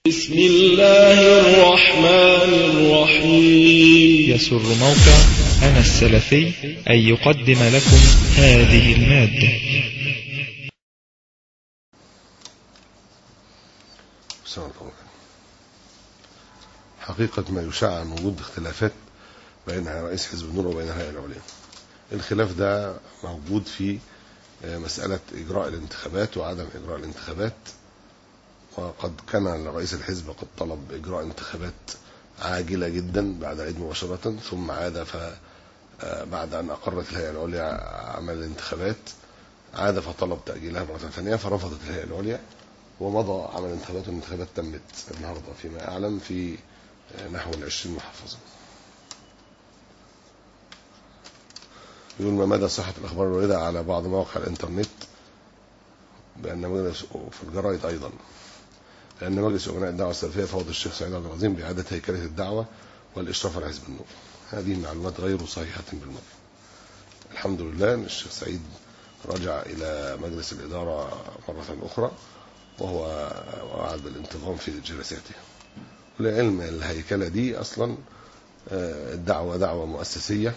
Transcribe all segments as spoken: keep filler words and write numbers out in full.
بسم الله الرحمن الرحيم. يسر موقع أنا السلفي أن يقدم لكم هذه المادة. حقيقة ما يشاع عن وجود اختلافات بين رئيس حزب النور وبين الهيئة العليا. الخلاف ده موجود في مسألة إجراء الانتخابات وعدم إجراء الانتخابات، وقد كان رئيس الحزب قد طلب إجراء انتخابات عاجلة جدا بعد العيد مباشرة، ثم عاد فبعد أن أقرت الهيئة العليا عمل الانتخابات عاد فطلب تأجيلها مرة ثانية، فرفضت الهيئة العليا ومضى عمل الانتخابات، والانتخابات تمت النهاردة فيما أعلم في نحو العشرين محافظة. يقول: ما مدى صحة الأخبار الواردة على بعض مواقع الإنترنت بأن مجلس في الجرائد أيضا لأن مجلس أمناء الدعوة السلفية فوض الشيخ سعيد عبد العظيم بإعادة هيكلة الدعوة والإشراف على حزب النور؟ هذه معلومات غير صحيحة بالمرة. الحمد لله أن الشيخ سعيد رجع إلى مجلس الإدارة مرة أخرى، وهو وعد بالانتظام في جلساته. لعلم الهيكلة دي أصلا الدعوة دعوة مؤسسية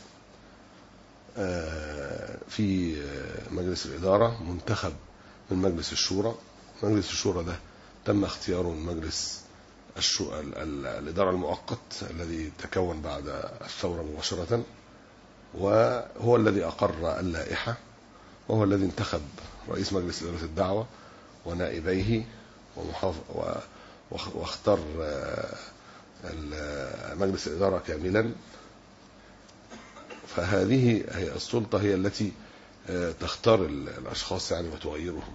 في مجلس الإدارة منتخب من مجلس الشورى. مجلس الشورى ده تم اختياره من مجلس الشو... ال... ال... الإدارة المؤقت الذي تكون بعد الثورة مباشرة، وهو الذي أقر اللائحة، وهو الذي انتخب رئيس مجلس إدارة الدعوة ونائبيه ومحاف... و... واختار مجلس الإدارة كاملا. فهذه هي السلطة، هي التي تختار الأشخاص يعني وتغيرهم.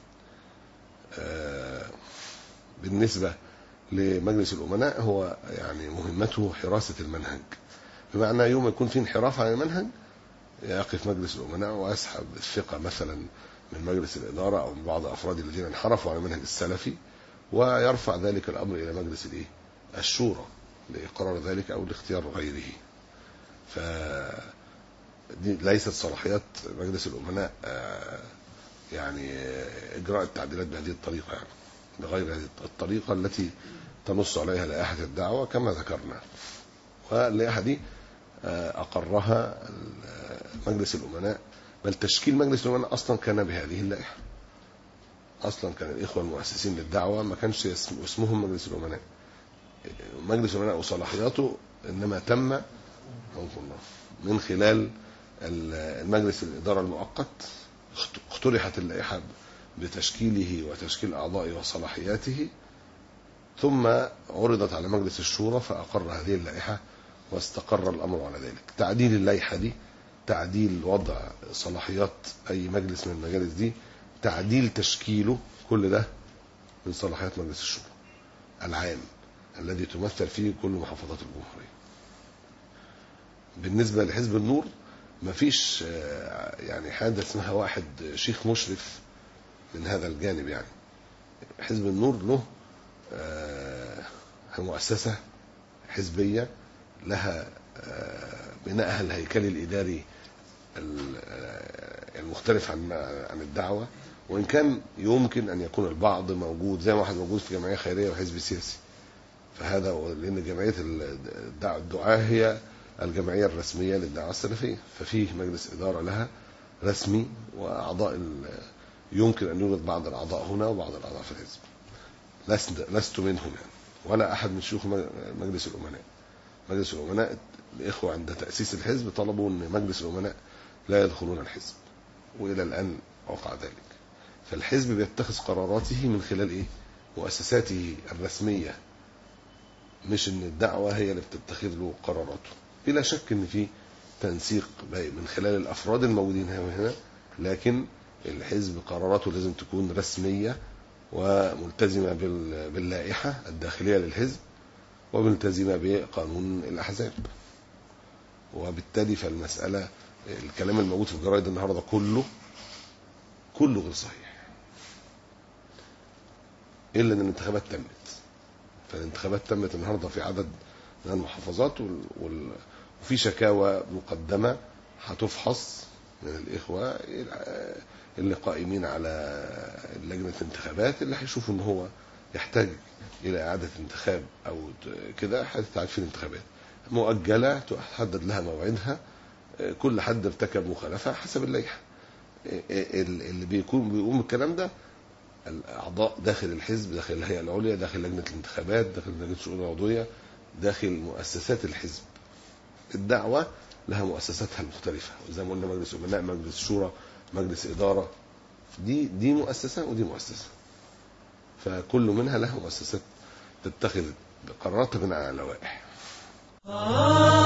بالنسبة لمجلس الأمناء هو يعني مهمته حراسة المنهج، بمعنى يوم يكون في انحراف عن المنهج يقف مجلس الأمناء ويسحب الثقة مثلا من مجلس الإدارة أو من بعض أفراد الذين انحرفوا عن المنهج السلفي، ويرفع ذلك الأمر إلى مجلس الإيه؟ الشورى لإقرار ذلك أو لاختيار غيره. ف دي ليست صلاحيات مجلس الأمناء يعني إجراء التعديلات بهذه الطريقة، يعني بغير هذه الطريقة التي تنص عليها لائحة الدعوة كما ذكرنا. واللائحة دي أقرها مجلس الأمناء، بل تشكيل مجلس الأمناء أصلا كان بهذه اللائحة. أصلا كان الإخوة المؤسسين للدعوة ما كانش اسمهم مجلس الأمناء. مجلس الأمناء وصلاحياته إنما تم من خلال المجلس الإدارة المؤقت. اقترحت اللائحة بتشكيله وتشكيل أعضائه وصلاحياته، ثم عرضت على مجلس الشورى فأقر هذه اللائحة واستقر الأمر على ذلك. تعديل اللائحة دي، تعديل وضع صلاحيات أي مجلس من المجالس دي، تعديل تشكيله، كل ده من صلاحيات مجلس الشورى العام الذي تمثل فيه كل محافظات الجمهورية. بالنسبة لحزب النور مفيش يعني حاجة اسمها واحد شيخ مشرف من هذا الجانب. يعني حزب النور له مؤسسة حزبية لها بناءها الهيكلي الإداري المختلف عن عن الدعوة، وإن كان يمكن أن يكون البعض موجود زي ما واحد موجود في جمعية خيرية وحزب سياسي، فهذا لأن جمعية الدعاة هي الجمعية الرسمية للدعوة السلفية، ففيه مجلس إدارة لها رسمي وأعضاء يمكن أن يوجد بعض الأعضاء هنا وبعض الأعضاء في الحزب. لست, لست منهم يعني، ولا أحد من شيوخ مجلس الأمناء. مجلس الأمناء الإخوة عند تأسيس الحزب طلبوا أن مجلس الأمناء لا يدخلون الحزب، وإلى الآن وقع ذلك. فالحزب بيتخذ قراراته من خلال إيه؟ مؤسساته الرسمية، مش أن الدعوة هي اللي بتتخذ له قراراته. بلا شك أن في تنسيق من خلال الأفراد الموجودين هنا، لكن الحزب قراراته لازم تكون رسمية وملتزمة باللائحة الداخلية للحزب وملتزمة بقانون الأحزاب. وبالتالي فالمسألة الكلام الموجود في الجرائد النهاردة كله كله غير صحيح، إلا أن الانتخابات تمت. فالانتخابات تمت النهاردة في عدد من المحافظات، وفي شكاوى مقدمة هتفحص من الإخوة اللي قائمين على لجنة الانتخابات، اللي هيشوفوا ان هو يحتاج إلى إعادة انتخاب أو كده هتتعاد في الانتخابات مؤجلة تحدد لها موعدها، كل حد ارتكب مخالفة حسب اللائحة. اللي بيكون بيقوم الكلام ده الأعضاء داخل الحزب، داخل الهيئة العليا، داخل لجنة الانتخابات، داخل لجنة الشؤون العضوية، داخل مؤسسات الحزب. الدعوة لها مؤسساتها المختلفة، وزي ما قلنا مجلس أمناء، مجلس شورى، مجلس إدارة، دي دي مؤسسة ودي مؤسسة، فكل منها لها مؤسسات تتخذ قرارات بناء على لوائح.